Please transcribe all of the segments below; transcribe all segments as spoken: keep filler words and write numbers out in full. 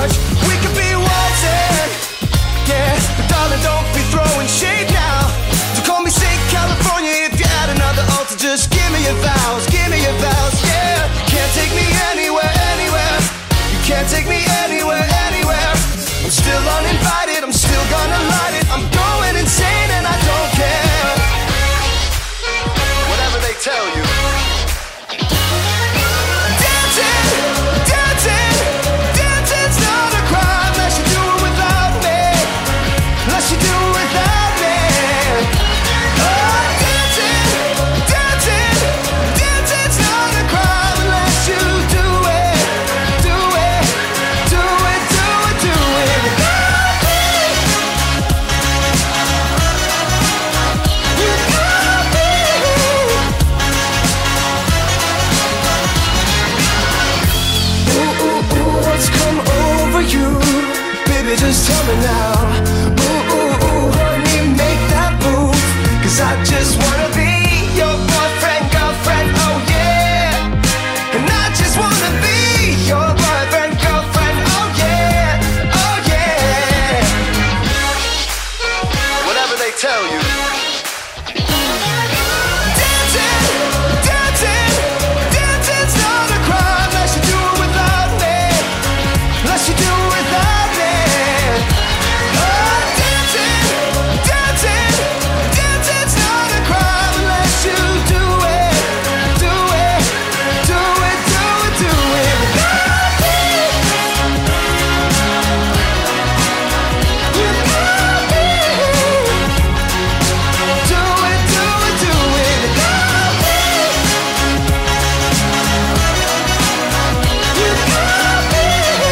much. We could be waltzing, yeah, but darling, don't be throwing shade now. So call me Saint California if you add another altar. Just give me your vows, give me your vows, yeah. Can't take me anywhere, anywhere. You can't take me anywhere, anywhere. I'm still uninvited, I'm still gonna light it. I'm going insane and I don't care. Whatever they tell you. Dancing, dancing, dancing's not a crime unless you do it without me. Unless you do it without me. Oh, dancing, dancing, dancing's not a crime unless you do it, do it, do it, do it, do it without me. Without me. Ooh, ooh, ooh, what's come over you? Baby, just tell me now. Ooh, ooh, ooh, honey, make that move. Cause I just wanna be your boyfriend, girlfriend, oh yeah. And I just wanna be your boyfriend, girlfriend, oh yeah, oh yeah. Whatever they tell you. Dancing, dancing, dancing's not a crime unless you do it without me. Unless you do it without me. Oh, dancing, dancing, dancing's not a crime unless you do it, do it, do it, do it, do it without me. Without me. Do it, do it, do it without me. Without me.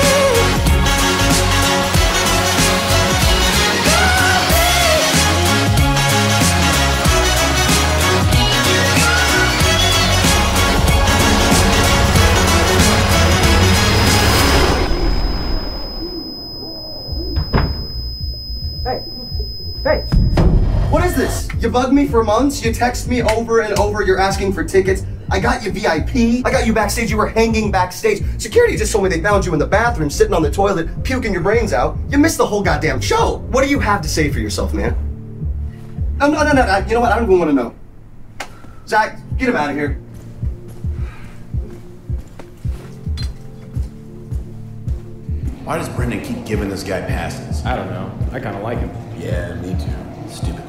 Hey, hey, what is this? You bugged me for months, you text me over and over, you're asking for tickets. I got you V I P, I got you backstage, you were hanging backstage. Security just told me they found you in the bathroom, sitting on the toilet, puking your brains out. You missed the whole goddamn show. What do you have to say for yourself, man? No, no, no, no, I- you know what, I don't even want to know. Zach, get him out of here. Why does Brendan keep giving this guy passes? I don't know. I kind of like him. Yeah, me too. Stupid